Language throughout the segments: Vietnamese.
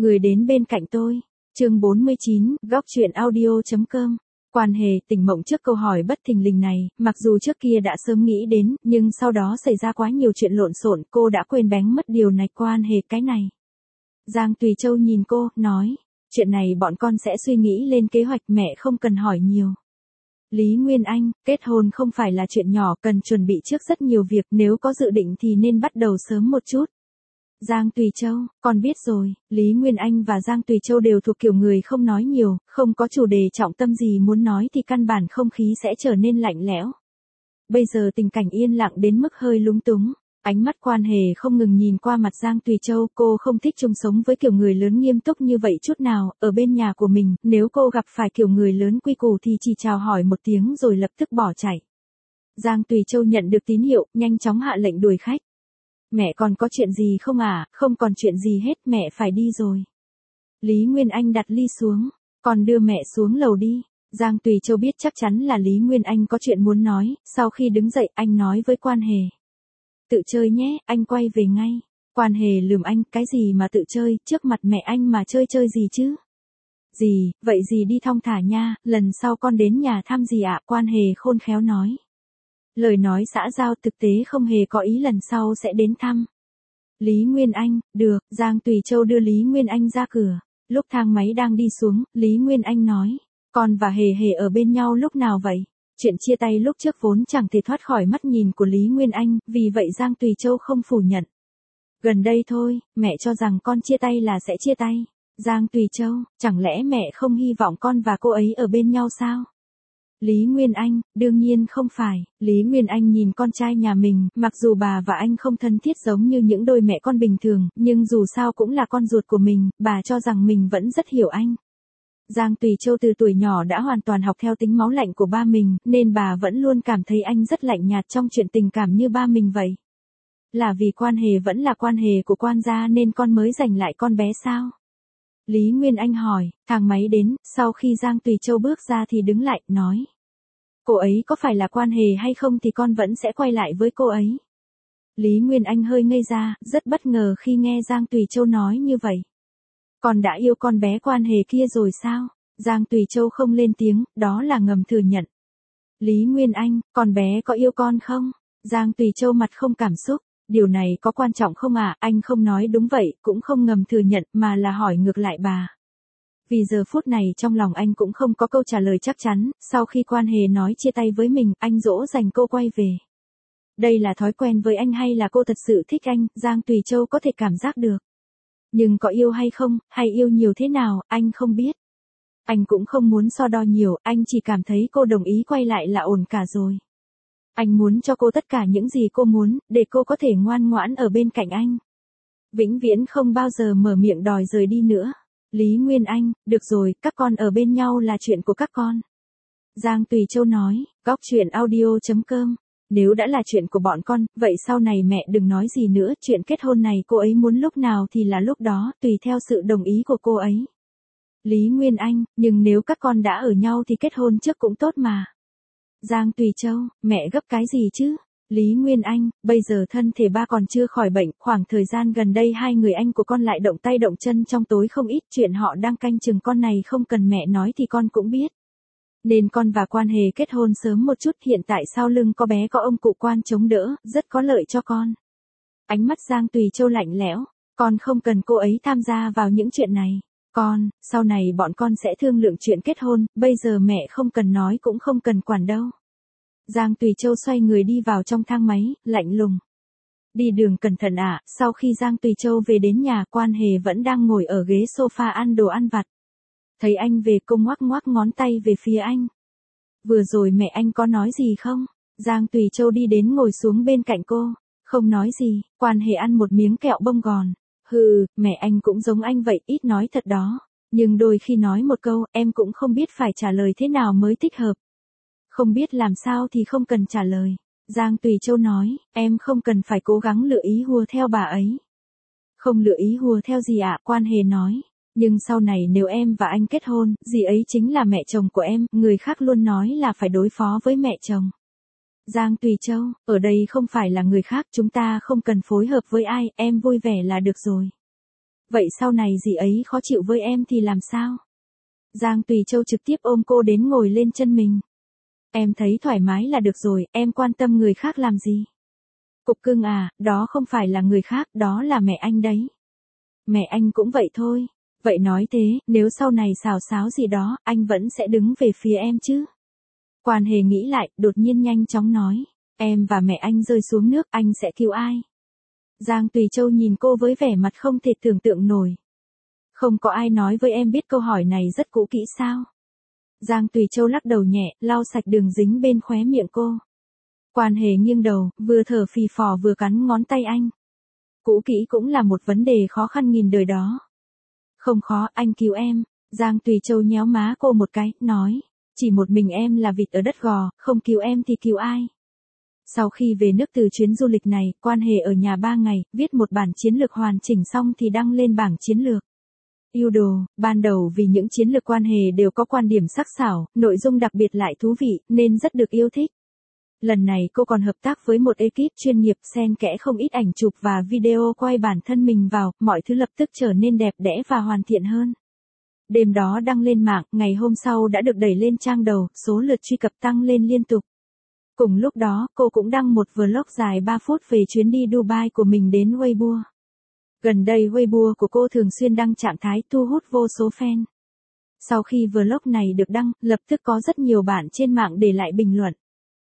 Người đến bên cạnh tôi. Chương 49, góc truyện audio.com. Quan Hề tỉnh mộng trước câu hỏi bất thình lình này, mặc dù trước kia đã sớm nghĩ đến, nhưng sau đó xảy ra quá nhiều chuyện lộn xộn, cô đã quên bén mất điều này. Quan Hề, cái này. Giang Tùy Châu nhìn cô, nói, chuyện này bọn con sẽ suy nghĩ lên kế hoạch, mẹ không cần hỏi nhiều. Lý Nguyên Anh, kết hôn không phải là chuyện nhỏ, cần chuẩn bị trước rất nhiều việc, nếu có dự định thì nên bắt đầu sớm một chút. Giang Tùy Châu, con biết rồi. Lý Nguyên Anh và Giang Tùy Châu đều thuộc kiểu người không nói nhiều, không có chủ đề trọng tâm gì muốn nói thì căn bản không khí sẽ trở nên lạnh lẽo. Bây giờ tình cảnh yên lặng đến mức hơi lúng túng. Ánh mắt Quan Hề không ngừng nhìn qua mặt Giang Tùy Châu, cô không thích chung sống với kiểu người lớn nghiêm túc như vậy chút nào, ở bên nhà của mình, nếu cô gặp phải kiểu người lớn quy củ thì chỉ chào hỏi một tiếng rồi lập tức bỏ chạy. Giang Tùy Châu nhận được tín hiệu, nhanh chóng hạ lệnh đuổi khách. Mẹ còn có chuyện gì không à? Không còn chuyện gì hết, mẹ phải đi rồi. Lý Nguyên Anh đặt ly xuống, còn đưa mẹ xuống lầu đi. Giang Tùy Châu biết chắc chắn là Lý Nguyên Anh có chuyện muốn nói, sau khi đứng dậy anh nói với Quan Hề. Tự chơi nhé, anh quay về ngay. Quan Hề lườm anh, cái gì mà tự chơi, trước mặt mẹ anh mà chơi gì chứ? Gì, vậy gì đi thong thả nha, lần sau con đến nhà thăm gì ạ? Quan Hề khôn khéo nói. Lời nói xã giao, thực tế không hề có ý lần sau sẽ đến thăm. Lý Nguyên Anh, được. Giang Tùy Châu đưa Lý Nguyên Anh ra cửa. Lúc thang máy đang đi xuống, Lý Nguyên Anh nói, con và Hề Hề ở bên nhau lúc nào vậy? Chuyện chia tay lúc trước vốn chẳng thể thoát khỏi mắt nhìn của Lý Nguyên Anh, vì vậy Giang Tùy Châu không phủ nhận. Gần đây thôi, mẹ cho rằng con chia tay là sẽ chia tay. Giang Tùy Châu, chẳng lẽ mẹ không hy vọng con và cô ấy ở bên nhau sao? Lý Nguyên Anh, đương nhiên không phải. Lý Nguyên Anh nhìn con trai nhà mình, mặc dù bà và anh không thân thiết giống như những đôi mẹ con bình thường, nhưng dù sao cũng là con ruột của mình, bà cho rằng mình vẫn rất hiểu anh. Giang Tùy Châu từ tuổi nhỏ đã hoàn toàn học theo tính máu lạnh của ba mình, nên bà vẫn luôn cảm thấy anh rất lạnh nhạt trong chuyện tình cảm như ba mình vậy. Là vì Quan Hề vẫn là Quan Hề của Quan gia nên con mới giành lại con bé sao? Lý Nguyên Anh hỏi. Thang máy đến, sau khi Giang Tùy Châu bước ra thì đứng lại, nói. Cô ấy có phải là Quan Hề hay không thì con vẫn sẽ quay lại với cô ấy. Lý Nguyên Anh hơi ngây ra, rất bất ngờ khi nghe Giang Tùy Châu nói như vậy. Con đã yêu con bé Quan Hề kia rồi sao? Giang Tùy Châu không lên tiếng, đó là ngầm thừa nhận. Lý Nguyên Anh, con bé có yêu con không? Giang Tùy Châu mặt không cảm xúc. Điều này có quan trọng không à? Anh không nói đúng vậy, cũng không ngầm thừa nhận, mà là hỏi ngược lại bà. Vì giờ phút này trong lòng anh cũng không có câu trả lời chắc chắn, sau khi Quan Hề nói chia tay với mình, anh dỗ dành cô quay về. Đây là thói quen với anh hay là cô thật sự thích anh, Giang Tùy Châu có thể cảm giác được. Nhưng có yêu hay không, hay yêu nhiều thế nào, anh không biết. Anh cũng không muốn so đo nhiều, anh chỉ cảm thấy cô đồng ý quay lại là ổn cả rồi. Anh muốn cho cô tất cả những gì cô muốn, để cô có thể ngoan ngoãn ở bên cạnh anh. Vĩnh viễn không bao giờ mở miệng đòi rời đi nữa. Lý Nguyên Anh, được rồi, các con ở bên nhau là chuyện của các con. Giang Tùy Châu nói, góc truyện audio.com. Nếu đã là chuyện của bọn con, vậy sau này mẹ đừng nói gì nữa, chuyện kết hôn này cô ấy muốn lúc nào thì là lúc đó, tùy theo sự đồng ý của cô ấy. Lý Nguyên Anh, nhưng nếu các con đã ở nhau thì kết hôn trước cũng tốt mà. Giang Tùy Châu, mẹ gấp cái gì chứ? Lý Nguyên Anh, bây giờ thân thể ba còn chưa khỏi bệnh, khoảng thời gian gần đây hai người anh của con lại động tay động chân trong tối không ít, chuyện họ đang canh chừng con này không cần mẹ nói thì con cũng biết. Nên con và Quan Hề kết hôn sớm một chút, hiện tại sau lưng có bé có ông cụ Quan chống đỡ, rất có lợi cho con. Ánh mắt Giang Tùy Châu lạnh lẽo, con không cần cô ấy tham gia vào những chuyện này. Con, sau này bọn con sẽ thương lượng chuyện kết hôn, bây giờ mẹ không cần nói cũng không cần quản đâu. Giang Tùy Châu xoay người đi vào trong thang máy, lạnh lùng. Đi đường cẩn thận ạ. Sau khi Giang Tùy Châu về đến nhà, Quan Hề vẫn đang ngồi ở ghế sofa ăn đồ ăn vặt. Thấy anh về cô ngoắc ngoắc ngón tay về phía anh. Vừa rồi mẹ anh có nói gì không? Giang Tùy Châu đi đến ngồi xuống bên cạnh cô. Không nói gì. Quan Hề ăn một miếng kẹo bông gòn. Hừ, mẹ anh cũng giống anh vậy, ít nói thật đó. Nhưng đôi khi nói một câu, em cũng không biết phải trả lời thế nào mới thích hợp. Không biết làm sao thì không cần trả lời. Giang Tùy Châu nói, em không cần phải cố gắng lựa ý hùa theo bà ấy. Không lựa ý hùa theo gì ạ? Quan Hề nói. Nhưng sau này nếu em và anh kết hôn, dì ấy chính là mẹ chồng của em, người khác luôn nói là phải đối phó với mẹ chồng. Giang Tùy Châu, ở đây không phải là người khác, chúng ta không cần phối hợp với ai, em vui vẻ là được rồi. Vậy sau này dì ấy khó chịu với em thì làm sao? Giang Tùy Châu trực tiếp ôm cô đến ngồi lên chân mình. Em thấy thoải mái là được rồi, em quan tâm người khác làm gì? Cục cưng à, đó không phải là người khác, đó là mẹ anh đấy. Mẹ anh cũng vậy thôi. Vậy nói thế, nếu sau này xào xáo gì đó, anh vẫn sẽ đứng về phía em chứ? Quan Hề nghĩ lại, đột nhiên nhanh chóng nói. Em và mẹ anh rơi xuống nước, anh sẽ cứu ai? Giang Tùy Châu nhìn cô với vẻ mặt không thể tưởng tượng nổi. Không có ai nói với em biết câu hỏi này rất cũ kỹ sao? Giang Tùy Châu lắc đầu nhẹ, lau sạch đường dính bên khóe miệng cô. Quan Hề nghiêng đầu, vừa thở phì phò vừa cắn ngón tay anh. Cũ kỹ cũng là một vấn đề khó khăn nghìn đời đó. Không khó, anh cứu em. Giang Tùy Châu nhéo má cô một cái, nói. Chỉ một mình em là vịt ở đất gò, không cứu em thì cứu ai? Sau khi về nước từ chuyến du lịch này, Quan Hề ở nhà 3 ngày, viết một bản chiến lược hoàn chỉnh xong thì đăng lên bảng chiến lược. Yêu đồ, ban đầu vì những chiến lược Quan Hề đều có quan điểm sắc sảo, nội dung đặc biệt lại thú vị, nên rất được yêu thích. Lần này cô còn hợp tác với một ekip chuyên nghiệp xen kẽ không ít ảnh chụp và video quay bản thân mình vào, mọi thứ lập tức trở nên đẹp đẽ và hoàn thiện hơn. Đêm đó đăng lên mạng, ngày hôm sau đã được đẩy lên trang đầu, số lượt truy cập tăng lên liên tục. Cùng lúc đó, cô cũng đăng một vlog dài 3 phút về chuyến đi Dubai của mình đến Weibo. Gần đây Weibo của cô thường xuyên đăng trạng thái thu hút vô số fan. Sau khi vlog này được đăng, lập tức có rất nhiều bạn trên mạng để lại bình luận.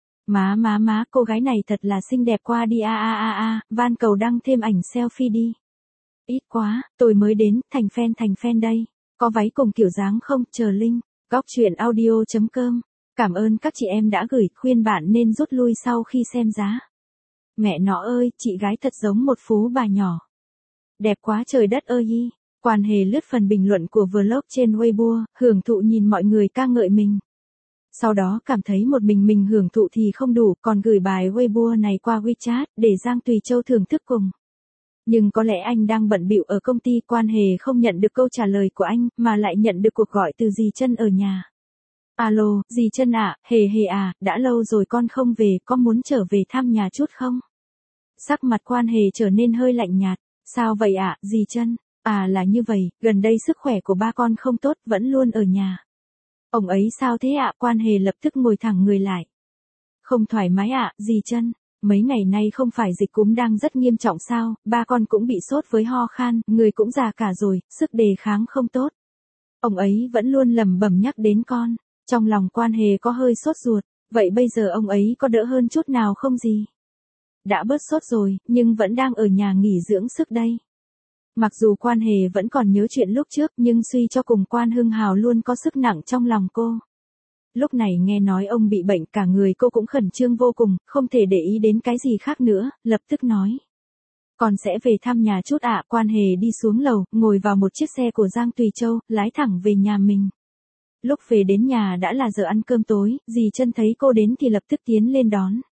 Má, cô gái này thật là xinh đẹp qua đi van cầu đăng thêm ảnh selfie đi. Ít quá, tôi mới đến, thành fan đây. Có váy cùng kiểu dáng không, chờ link, góc truyện audio.com. Cảm ơn các chị em đã gửi, khuyên bạn nên rút lui sau khi xem giá. Mẹ nó ơi, chị gái thật giống một phú bà nhỏ. Đẹp quá trời đất ơi y. Quan Hề lướt phần bình luận của vlog trên Weibo, hưởng thụ nhìn mọi người ca ngợi mình. Sau đó cảm thấy một mình hưởng thụ thì không đủ, còn gửi bài Weibo này qua WeChat, để Giang Tùy Châu thưởng thức cùng. Nhưng có lẽ anh đang bận bịu ở công ty, Quan Hề không nhận được câu trả lời của anh, mà lại nhận được cuộc gọi từ dì Trân ở nhà. Alo, dì Trân ạ, Hề à, đã lâu rồi con không về, có muốn trở về thăm nhà chút không? Sắc mặt Quan Hề trở nên hơi lạnh nhạt. Sao vậy ạ, dì Trân? À là như vậy, gần đây sức khỏe của ba con không tốt, vẫn luôn ở nhà. Ông ấy sao thế ạ? Quan Hề lập tức ngồi thẳng người lại. Không thoải mái ạ, dì Trân. Mấy ngày nay không phải dịch cúm đang rất nghiêm trọng sao, ba con cũng bị sốt với ho khan, người cũng già cả rồi, sức đề kháng không tốt. Ông ấy vẫn luôn lẩm bẩm nhắc đến con. Trong lòng Quan Hề có hơi sốt ruột, vậy bây giờ ông ấy có đỡ hơn chút nào không gì? Đã bớt sốt rồi, nhưng vẫn đang ở nhà nghỉ dưỡng sức đây. Mặc dù Quan Hề vẫn còn nhớ chuyện lúc trước, nhưng suy cho cùng Quan Hưng Hào luôn có sức nặng trong lòng cô. Lúc này nghe nói ông bị bệnh, cả người cô cũng khẩn trương vô cùng, không thể để ý đến cái gì khác nữa, lập tức nói. Con sẽ về thăm nhà chút ạ. Quan Hề đi xuống lầu, ngồi vào một chiếc xe của Giang Tùy Châu, lái thẳng về nhà mình. Lúc về đến nhà đã là giờ ăn cơm tối, dì Trân thấy cô đến thì lập tức tiến lên đón.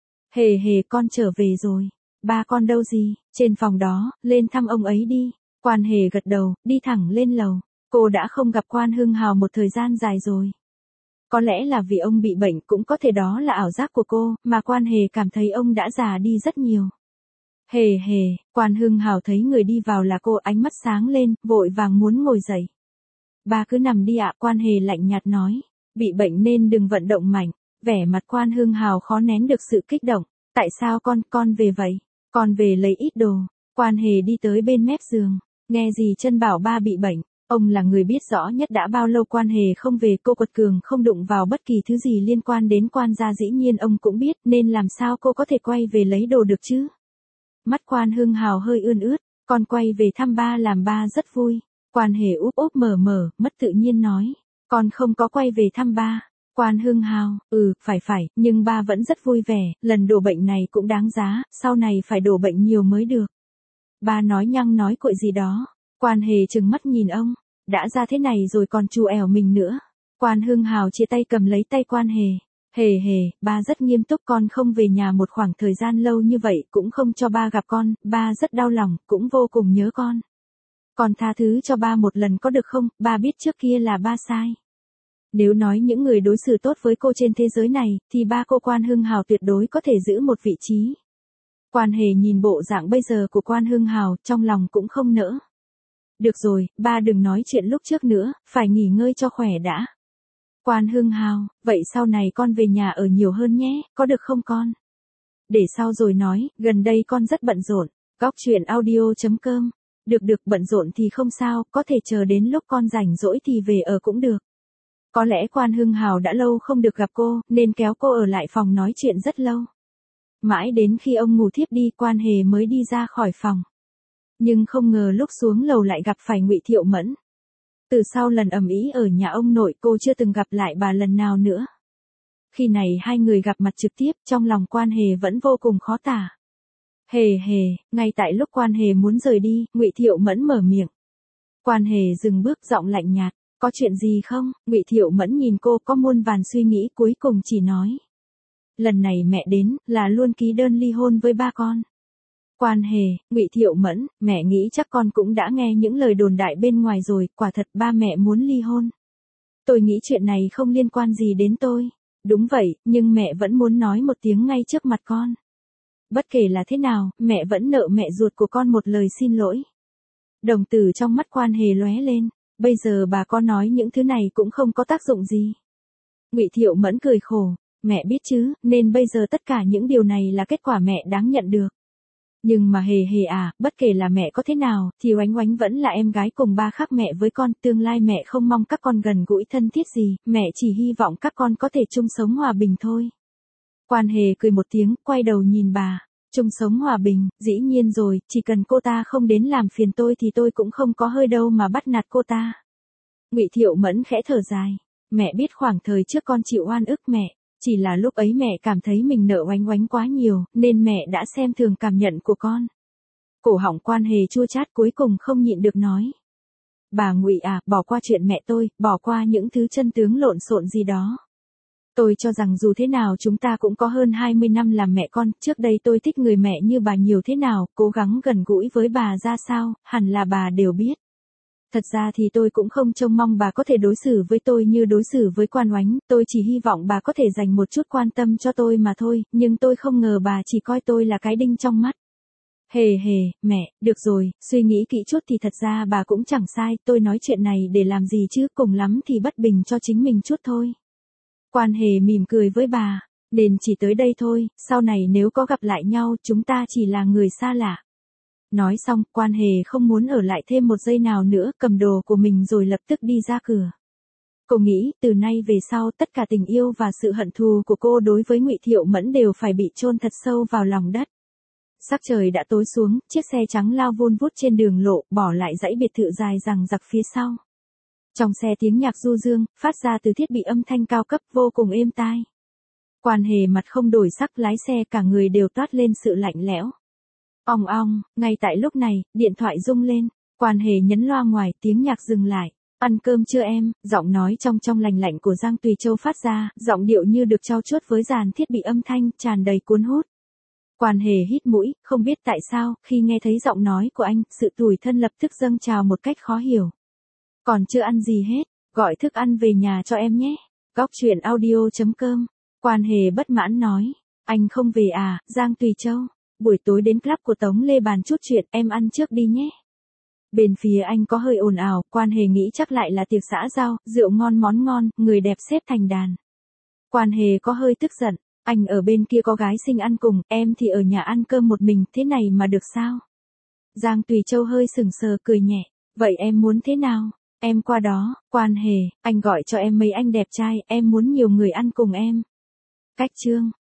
Hề con trở về rồi. Ba con đâu gì? Trên phòng đó, lên thăm ông ấy đi. Quan Hề gật đầu, đi thẳng lên lầu. Cô đã không gặp Quan Hưng Hào một thời gian dài rồi. Có lẽ là vì ông bị bệnh, cũng có thể đó là ảo giác của cô, mà Quan Hề cảm thấy ông đã già đi rất nhiều. Hề, Quan Hưng Hào thấy người đi vào là cô, ánh mắt sáng lên, vội vàng muốn ngồi dậy. Ba cứ nằm đi ạ. Quan Hề lạnh nhạt nói. Bị bệnh nên đừng vận động mạnh. Vẻ mặt Quan Hưng Hào khó nén được sự kích động. Tại sao con về vậy? Con về lấy ít đồ. Quan Hề đi tới bên mép giường. Nghe dì Trân bảo ba bị bệnh. Ông là người biết rõ nhất đã bao lâu Quan Hề không về, cô quật cường không đụng vào bất kỳ thứ gì liên quan đến Quan gia, dĩ nhiên ông cũng biết, nên làm sao cô có thể quay về lấy đồ được chứ? Mắt Quan Hưng Hào hơi ươn ướt. Con quay về thăm ba làm ba rất vui. Quan Hề úp úp mở, mất tự nhiên nói. Con không có quay về thăm ba. Quan Hưng Hào, phải, nhưng ba vẫn rất vui vẻ, lần đổ bệnh này cũng đáng giá, sau này phải đổ bệnh nhiều mới được. Ba nói nhăng nói cuội gì đó. Quan Hề trừng mắt nhìn ông. Đã ra thế này rồi còn chù ẻo mình nữa. Quan Hưng Hào chia tay cầm lấy tay Quan Hề. Hề, ba rất nghiêm túc, con không về nhà một khoảng thời gian lâu như vậy cũng không cho ba gặp con, ba rất đau lòng, cũng vô cùng nhớ con. Con tha thứ cho ba một lần có được không, ba biết trước kia là ba sai. Nếu nói những người đối xử tốt với cô trên thế giới này, thì ba cô Quan Hưng Hào tuyệt đối có thể giữ một vị trí. Quan Hề nhìn bộ dạng bây giờ của Quan Hưng Hào, trong lòng cũng không nỡ. Được rồi, ba đừng nói chuyện lúc trước nữa, phải nghỉ ngơi cho khỏe đã. Quan Hưng Hào, vậy sau này con về nhà ở nhiều hơn nhé, có được không con? Để sau rồi nói, gần đây con rất bận rộn. Góc chuyện audio.com. Được bận rộn thì không sao, có thể chờ đến lúc con rảnh rỗi thì về ở cũng được. Có lẽ Quan Hưng Hào đã lâu không được gặp cô, nên kéo cô ở lại phòng nói chuyện rất lâu. Mãi đến khi ông ngủ thiếp đi, Quan Hề mới đi ra khỏi phòng. Nhưng không ngờ lúc xuống lầu lại gặp phải Ngụy Thiệu Mẫn. Từ sau lần ầm ĩ ở nhà ông nội, cô chưa từng gặp lại bà lần nào nữa. Khi này hai người gặp mặt trực tiếp, trong lòng Quan Hề vẫn vô cùng khó tả. Hề, ngay tại lúc Quan Hề muốn rời đi, Ngụy Thiệu Mẫn mở miệng. Quan Hề dừng bước, giọng lạnh nhạt, có chuyện gì không? Ngụy Thiệu Mẫn nhìn cô có muôn vàn suy nghĩ, cuối cùng chỉ nói. Lần này mẹ đến, là luôn ký đơn ly hôn với ba con. Quan Hề, Ngụy Thiệu Mẫn, mẹ nghĩ chắc con cũng đã nghe những lời đồn đại bên ngoài rồi, quả thật ba mẹ muốn ly hôn. Tôi nghĩ chuyện này không liên quan gì đến tôi. Đúng vậy, nhưng mẹ vẫn muốn nói một tiếng ngay trước mặt con. Bất kể là thế nào, mẹ vẫn nợ mẹ ruột của con một lời xin lỗi. Đồng tử trong mắt Quan Hề lóe lên, bây giờ bà con nói những thứ này cũng không có tác dụng gì. Ngụy Thiệu Mẫn cười khổ, mẹ biết chứ, nên bây giờ tất cả những điều này là kết quả mẹ đáng nhận được. Nhưng mà Hề à, bất kể là mẹ có thế nào, thì Oánh Oánh vẫn là em gái cùng ba khác mẹ với con, tương lai mẹ không mong các con gần gũi thân thiết gì, mẹ chỉ hy vọng các con có thể chung sống hòa bình thôi. Quan Hề cười một tiếng, quay đầu nhìn bà, chung sống hòa bình, dĩ nhiên rồi, chỉ cần cô ta không đến làm phiền tôi thì tôi cũng không có hơi đâu mà bắt nạt cô ta. Ngụy Thiệu Mẫn khẽ thở dài, mẹ biết khoảng thời trước con chịu oan ức mẹ. Chỉ là lúc ấy mẹ cảm thấy mình nợ Oánh Oánh quá nhiều, nên mẹ đã xem thường cảm nhận của con. Cổ họng Quan Hề chua chát, cuối cùng không nhịn được nói. Bà Ngụy à, bỏ qua chuyện mẹ tôi, bỏ qua những thứ chân tướng lộn xộn gì đó. Tôi cho rằng dù thế nào chúng ta cũng có hơn 20 năm làm mẹ con, trước đây tôi thích người mẹ như bà nhiều thế nào, cố gắng gần gũi với bà ra sao, hẳn là bà đều biết. Thật ra thì tôi cũng không trông mong bà có thể đối xử với tôi như đối xử với Quan Oánh, tôi chỉ hy vọng bà có thể dành một chút quan tâm cho tôi mà thôi, nhưng tôi không ngờ bà chỉ coi tôi là cái đinh trong mắt. Hề, mẹ, được rồi, suy nghĩ kỹ chút thì thật ra bà cũng chẳng sai, tôi nói chuyện này để làm gì chứ, cùng lắm thì bất bình cho chính mình chút thôi. Quan Hề mỉm cười với bà, nên chỉ tới đây thôi, sau này nếu có gặp lại nhau, chúng ta chỉ là người xa lạ. Nói xong, Quan Hề không muốn ở lại thêm một giây nào nữa, cầm đồ của mình rồi lập tức đi ra cửa. Cô nghĩ, từ nay về sau, tất cả tình yêu và sự hận thù của cô đối với Ngụy Thiệu Mẫn đều phải bị chôn thật sâu vào lòng đất. Sắc trời đã tối xuống, chiếc xe trắng lao vun vút trên đường lộ, bỏ lại dãy biệt thự dài dằng dặc phía sau. Trong xe tiếng nhạc du dương, phát ra từ thiết bị âm thanh cao cấp vô cùng êm tai. Quan Hề mặt không đổi sắc, lái xe, cả người đều toát lên sự lạnh lẽo. Ong ong, ngay tại lúc này, điện thoại rung lên, Quan Hề nhấn loa ngoài, tiếng nhạc dừng lại. Ăn cơm chưa em? Giọng nói trong lành lạnh của Giang Tùy Châu phát ra, giọng điệu như được trau chuốt với dàn thiết bị âm thanh, tràn đầy cuốn hút. Quan Hề hít mũi, không biết tại sao, khi nghe thấy giọng nói của anh, sự tủi thân lập tức dâng trào một cách khó hiểu. Còn chưa ăn gì hết, gọi thức ăn về nhà cho em nhé. Góc chuyện audio.com. Quan Hề bất mãn nói, anh không về à, Giang Tùy Châu. Buổi tối đến club của Tống Lê bàn chút chuyện, em ăn trước đi nhé. Bên phía anh có hơi ồn ào, Quan Hề nghĩ chắc lại là tiệc xã giao, rượu ngon món ngon, người đẹp xếp thành đàn. Quan Hề có hơi tức giận, anh ở bên kia có gái xinh ăn cùng, em thì ở nhà ăn cơm một mình, thế này mà được sao? Giang Tùy Châu hơi sừng sờ cười nhẹ, vậy em muốn thế nào? Em qua đó, Quan Hề, anh gọi cho em mấy anh đẹp trai, em muốn nhiều người ăn cùng em. Cách chương.